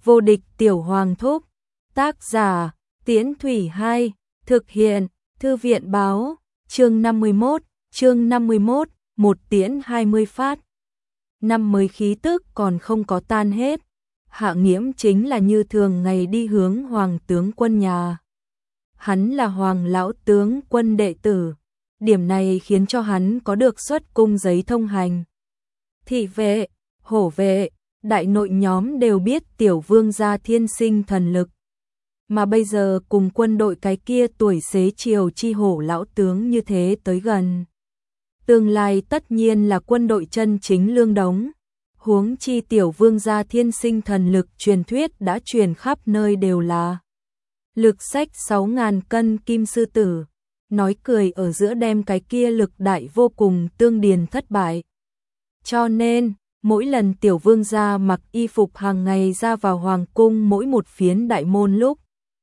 Vô địch tiểu hoàng thúc. Tác giả, Tiễn Thủy 2, thực hiện, Thư viện báo, chương 51, một tiễn 20 phát. Năm mới khí tức còn không có tan hết, Hạ Nghiễm chính là như thường ngày đi hướng Hoàng tướng quân nhà. Hắn là Hoàng lão tướng quân đệ tử, điểm này khiến cho hắn có được xuất cung giấy thông hành. Thị vệ, hổ vệ, đại nội nhóm đều biết tiểu vương gia thiên sinh thần lực. Mà bây giờ cùng quân đội cái kia tuổi xế chiều chi hổ lão tướng như thế tới gần. Tương lai tất nhiên là quân đội chân chính lương đống. Huống chi tiểu vương gia thiên sinh thần lực truyền thuyết đã truyền khắp nơi đều là. Lực sách 6.000 cân kim sư tử, nói cười ở giữa đem cái kia lực đại vô cùng tương điền thất bại. Cho nên, mỗi lần tiểu vương gia mặc y phục hàng ngày ra vào hoàng cung mỗi một phiến đại môn lúc,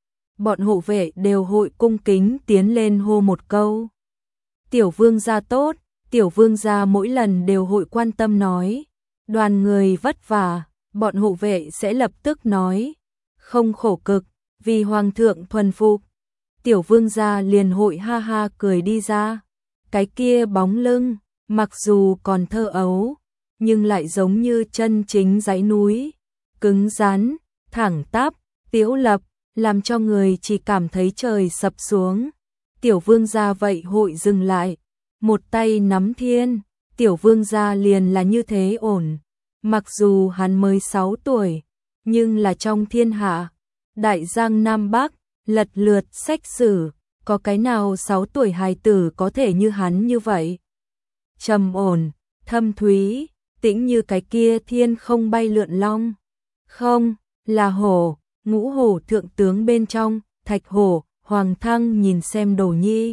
bọn hộ vệ đều hội cung kính tiến lên hô một câu. Tiểu vương gia tốt, tiểu vương gia mỗi lần đều hội quan tâm nói. Đoàn người vất vả, bọn hộ vệ sẽ lập tức nói. Không khổ cực, vì hoàng thượng thuần phục. Tiểu vương gia liền hội ha ha cười đi ra. Cái kia bóng lưng, mặc dù còn thơ ấu, nhưng lại giống như chân chính dãy núi. Cứng rắn, thẳng tắp, tiễu lập, làm cho người chỉ cảm thấy trời sập xuống. Tiểu vương gia vậy hội dừng lại, một tay nắm thiên, tiểu vương gia liền là như thế ổn. Mặc dù hắn mới 6 tuổi, nhưng là trong thiên hạ, đại giang Nam Bắc, lật lượt sách sử, có cái nào 6 tuổi hài tử có thể như hắn như vậy. Trầm ổn, thâm thúy, tĩnh như cái kia thiên không bay lượn long. Không, là hổ. Ngũ hổ thượng tướng bên trong, Thạch Hổ, Hoàng Thăng nhìn xem Đồ Nhi.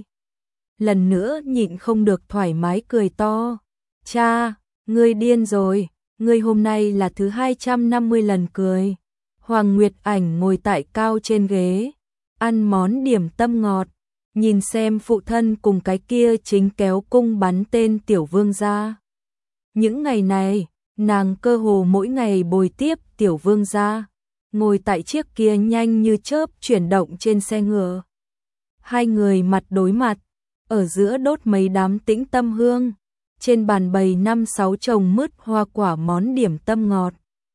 Lần nữa nhịn không được thoải mái cười to. Cha, ngươi điên rồi, ngươi hôm nay là thứ 250 lần cười. Hoàng Nguyệt Ảnh ngồi tại cao trên ghế, ăn món điểm tâm ngọt, nhìn xem phụ thân cùng cái kia chính kéo cung bắn tên tiểu vương gia. Những ngày này, nàng cơ hồ mỗi ngày bồi tiếp tiểu vương gia. Ngồi tại chiếc kia nhanh như chớp chuyển động trên xe ngựa. Hai người mặt đối mặt, ở giữa đốt mấy đám tĩnh tâm hương, trên bàn bày 5-6 chồng mứt hoa quả món điểm tâm ngọt.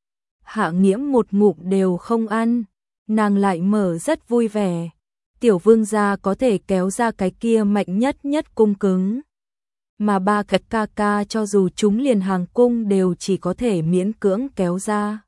Hạ Nghiễm một ngụm đều không ăn, nàng lại mở rất vui vẻ. Tiểu vương gia có thể kéo ra cái kia mạnh nhất cung cứng. Mà ba cái ca ca cho dù chúng liền hàng cung đều chỉ có thể miễn cưỡng kéo ra.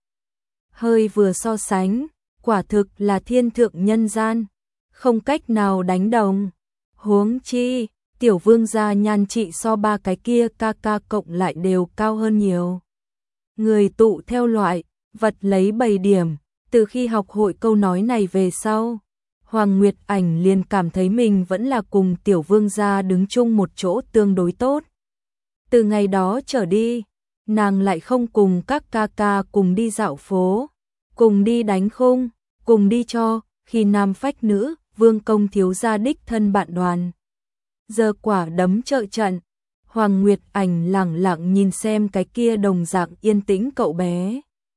Hơi vừa so sánh, quả thực là thiên thượng nhân gian, không cách nào đánh đồng. Huống chi, tiểu vương gia nhan trị so ba cái kia ca ca cộng lại đều cao hơn nhiều. Người tụ theo loại, vật lấy 7 điểm, từ khi học hội câu nói này về sau, Hoàng Nguyệt Ảnh liền cảm thấy mình vẫn là cùng tiểu vương gia đứng chung một chỗ tương đối tốt. Từ ngày đó trở đi, nàng lại không cùng các ca ca cùng đi dạo phố, cùng đi đánh khung, cùng đi cho, khi nam phách nữ, vương công thiếu gia đích thân bạn đoàn. Giờ quả đấm trợ trận, Hoàng Nguyệt Ảnh lẳng lặng nhìn xem cái kia đồng dạng yên tĩnh cậu bé.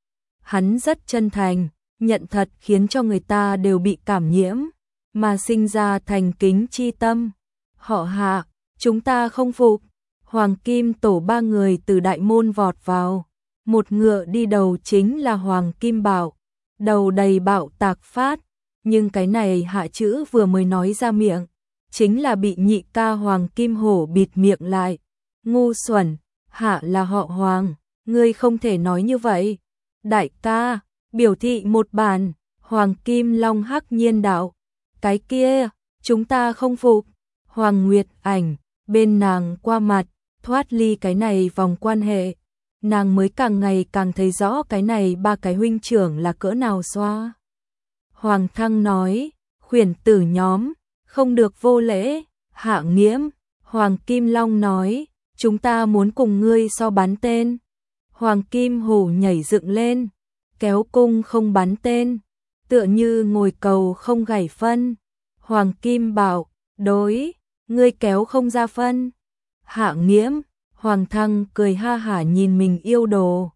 Hắn rất chân thành, nhận thật khiến cho người ta đều bị cảm nhiễm, mà sinh ra thành kính chi tâm. Họ Hạ, chúng ta không phục. Hoàng Kim tổ 3 người từ đại môn vọt vào, một ngựa đi đầu chính là Hoàng Kim Bảo, đầu đầy bạo tạc phát, nhưng cái này hạ chữ vừa mới nói ra miệng, chính là bị nhị ca Hoàng Kim Hổ bịt miệng lại. Ngu xuẩn, Hạ là họ Hoàng, ngươi không thể nói như vậy. Đại ca, biểu thị một bàn, Hoàng Kim Long hắc nhiên đạo, cái kia, chúng ta không phục. Hoàng Nguyệt Ảnh, bên nàng qua mặt, thoát ly cái này vòng quan hệ, nàng mới càng ngày càng thấy rõ cái này ba cái huynh trưởng là cỡ nào xoa. Hoàng Thăng nói, khuyển tử nhóm, không được vô lễ. Hạ Nghiễm, Hoàng Kim Long nói, chúng ta muốn cùng ngươi so bắn tên. Hoàng Kim Hổ nhảy dựng lên, kéo cung không bắn tên, tựa như ngồi cầu không gảy phân. Hoàng Kim bảo, đối, ngươi kéo không ra phân. Hạ Nghiễm, Hoàng Thăng cười ha hả nhìn mình yêu đồ.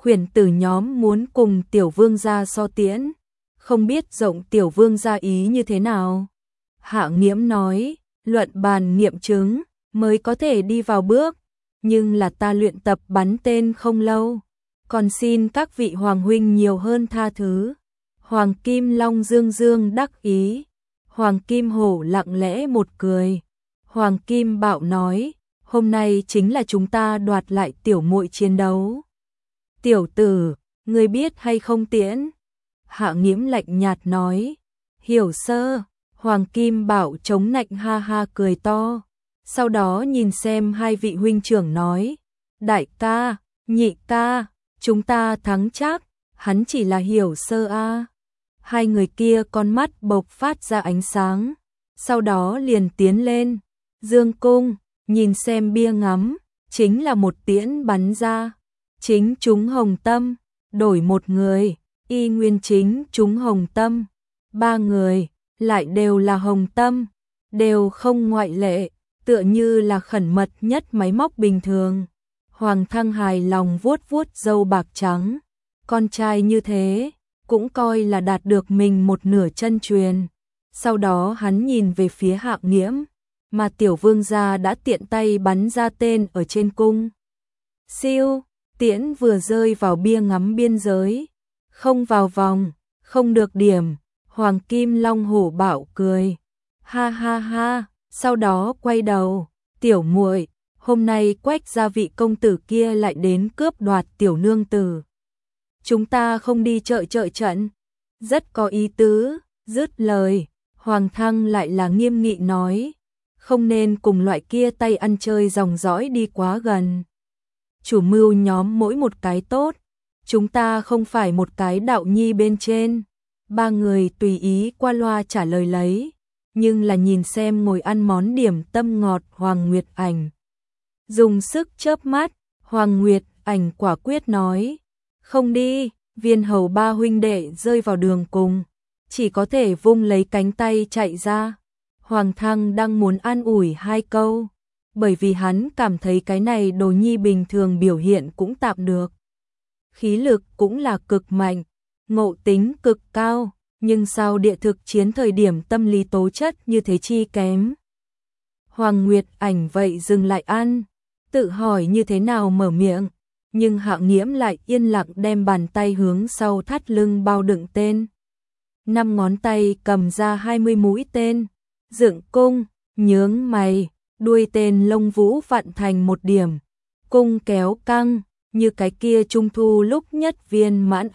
khuyển tử nhóm muốn cùng tiểu vương gia so tiễn, không biết rộng tiểu vương gia ý như thế nào. Hạ Nghiễm nói, luận bàn nghiệm chứng mới có thể đi vào bước, nhưng là ta luyện tập bắn tên không lâu, còn xin các vị hoàng huynh nhiều hơn tha thứ. Hoàng Kim Long dương dương đắc ý, Hoàng Kim Hổ lặng lẽ một cười. Hoàng Kim Bảo nói, hôm nay chính là chúng ta đoạt lại tiểu muội chiến đấu. Tiểu tử, ngươi biết hay không tiễn? Hạ Nghiễm lạnh nhạt nói, hiểu sơ. Hoàng Kim Bảo chống nạnh ha ha cười to, sau đó nhìn xem hai vị huynh trưởng nói, đại ca, nhị ca, chúng ta thắng chắc, hắn chỉ là hiểu sơ a. Hai người kia con mắt bộc phát ra ánh sáng, sau đó liền tiến lên, dương cung, nhìn xem bia ngắm, chính là một tiễn bắn ra, chính trúng hồng tâm, đổi một người, y nguyên chính trúng hồng tâm, ba người lại đều là hồng tâm, đều không ngoại lệ, tựa như là khẩn mật nhất máy móc bình thường. Hoàng Thăng hài lòng vuốt vuốt râu bạc trắng, con trai như thế, cũng coi là đạt được mình một nửa chân truyền. Sau đó hắn nhìn về phía Hạ Nghiễm, mà tiểu vương gia đã tiện tay bắn ra tên ở trên cung. Siêu, tiễn vừa rơi vào bia ngắm biên giới, không vào vòng, không được điểm. Hoàng Kim Long hổ bảo cười, ha ha ha, sau đó quay đầu, tiểu muội, hôm nay Quách gia vị công tử kia lại đến cướp đoạt tiểu nương tử. Chúng ta không đi chợ trận, rất có ý tứ. Dứt lời, Hoàng Thăng lại là nghiêm nghị nói, không nên cùng loại kia tay ăn chơi dòng dõi đi quá gần. Chủ mưu nhóm mỗi một cái tốt, chúng ta không phải một cái đạo nhi bên trên. Ba người tùy ý qua loa trả lời lấy, nhưng là nhìn xem ngồi ăn món điểm tâm ngọt Hoàng Nguyệt Ảnh. Dùng sức chớp mắt, Hoàng Nguyệt Ảnh quả quyết nói, không đi. Viên Hầu ba huynh đệ rơi vào đường cùng, chỉ có thể vung lấy cánh tay chạy ra. Hoàng Thăng đang muốn an ủi hai câu, bởi vì hắn cảm thấy cái này đồ nhi bình thường biểu hiện cũng tạm được. Khí lực cũng là cực mạnh, ngộ tính cực cao, nhưng sao địa thực chiến thời điểm tâm lý tố chất như thế chi kém. Hoàng Nguyệt Ảnh vậy dừng lại ăn, tự hỏi như thế nào mở miệng, nhưng Hạ Nghiễm lại yên lặng đem bàn tay hướng sau thắt lưng bao đựng tên. 5 ngón tay cầm ra 20 mũi tên, dựng cung, nhướng mày, đuôi tên lông vũ vặn thành một điểm, cung kéo căng, như cái kia trung thu lúc nhất viên mãn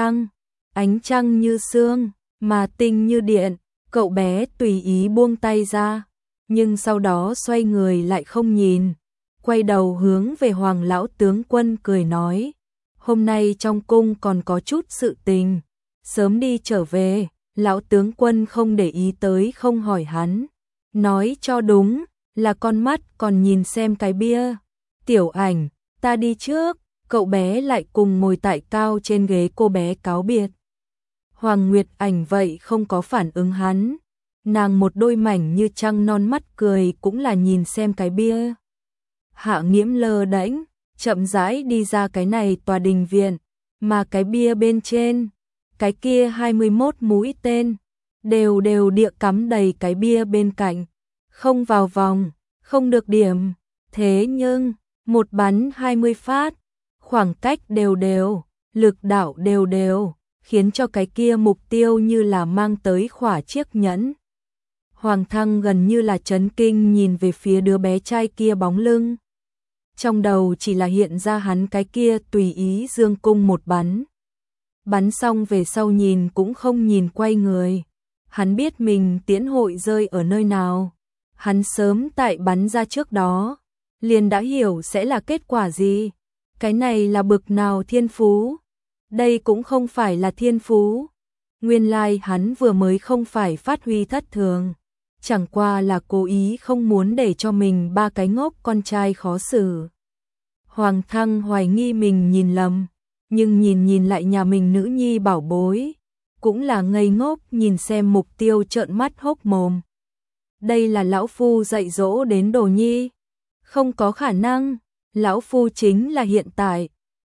ánh trăng như sương, mà tinh như điện. Cậu bé tùy ý buông tay ra, nhưng sau đó xoay người lại không nhìn, quay đầu hướng về Hoàng lão tướng quân cười nói, hôm nay trong cung còn có chút sự tình, sớm đi trở về. Lão tướng quân không để ý tới, không hỏi hắn, nói cho đúng, là con mắt còn nhìn xem cái bia. Tiểu Ảnh, ta đi trước. Cậu bé lại cùng ngồi tại cao trên ghế cô bé cáo biệt. Hoàng Nguyệt Ảnh vậy không có phản ứng hắn, nàng một đôi mảnh như trăng non mắt cười cũng là nhìn xem cái bia. Hạ Nghiễm lơ đễnh, chậm rãi đi ra cái này tòa đình viện, mà cái bia bên trên, cái kia 21 mũi tên, đều địa cắm đầy cái bia bên cạnh, không vào vòng, không được điểm, thế nhưng, một bắn 20 phát, khoảng cách đều, lực đạo đều, khiến cho cái kia mục tiêu như là mang tới khỏa chiếc nhẫn. Hoàng Thăng gần như là chấn kinh nhìn về phía đứa bé trai kia bóng lưng. Trong đầu chỉ là hiện ra hắn cái kia tùy ý dương cung một bắn. Bắn xong về sau nhìn cũng không nhìn quay người. Hắn biết mình tiễn hội rơi ở nơi nào. Hắn sớm tại bắn ra trước đó, liền đã hiểu sẽ là kết quả gì. Cái này là bực nào thiên phú? Đây cũng không phải là thiên phú. Nguyên lai hắn vừa mới không phải phát huy thất thường, chẳng qua là cố ý không muốn để cho mình ba cái ngốc con trai khó xử. Hoàng Thăng hoài nghi mình nhìn lầm, nhưng nhìn lại nhà mình nữ nhi bảo bối, cũng là ngây ngốc nhìn xem mục tiêu trợn mắt hốc mồm. Đây là lão phu dạy dỗ đến đồ nhi? Không có khả năng, lão phu chính là hiện tại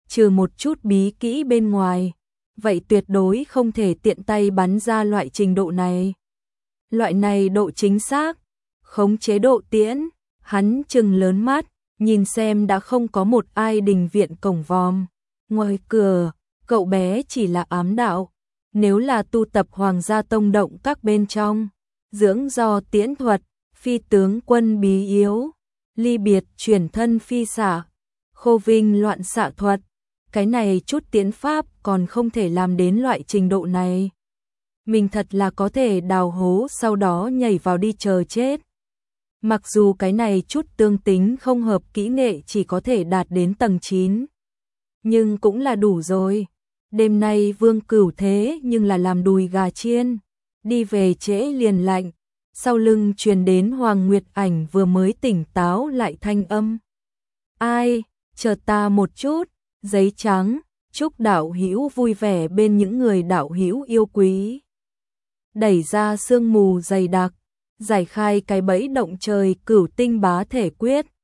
trừ một chút bí kỹ bên ngoài, vậy tuyệt đối không thể tiện tay bắn ra loại trình độ này. Loại này độ chính xác, khống chế độ tiễn, hắn trừng lớn mắt, nhìn xem đã không có một ai đình viện cổng vòm. Ngoài cửa, cậu bé chỉ là ám đạo, nếu là tu tập Hoàng gia tông động các bên trong, dưỡng do tiễn thuật, phi tướng quân bí yếu, ly biệt chuyển thân phi xạ, khô vinh loạn xạ thuật, cái này chút tiến pháp còn không thể làm đến loại trình độ này. Mình thật là có thể đào hố sau đó nhảy vào đi chờ chết. Mặc dù cái này chút tương tính không hợp kỹ nghệ chỉ có thể đạt đến tầng 9, nhưng cũng là đủ rồi. Đêm nay Vương Cửu thế nhưng là làm đùi gà chiên, đi về trễ liền lạnh, sau lưng truyền đến Hoàng Nguyệt Ảnh vừa mới tỉnh táo lại thanh âm. Ai, chờ ta một chút, giấy trắng, chúc đạo hữu vui vẻ bên những người đạo hữu yêu quý. Đẩy ra sương mù dày đặc, giải khai cái bẫy động trời Cửu Tinh Bá Thể Quyết,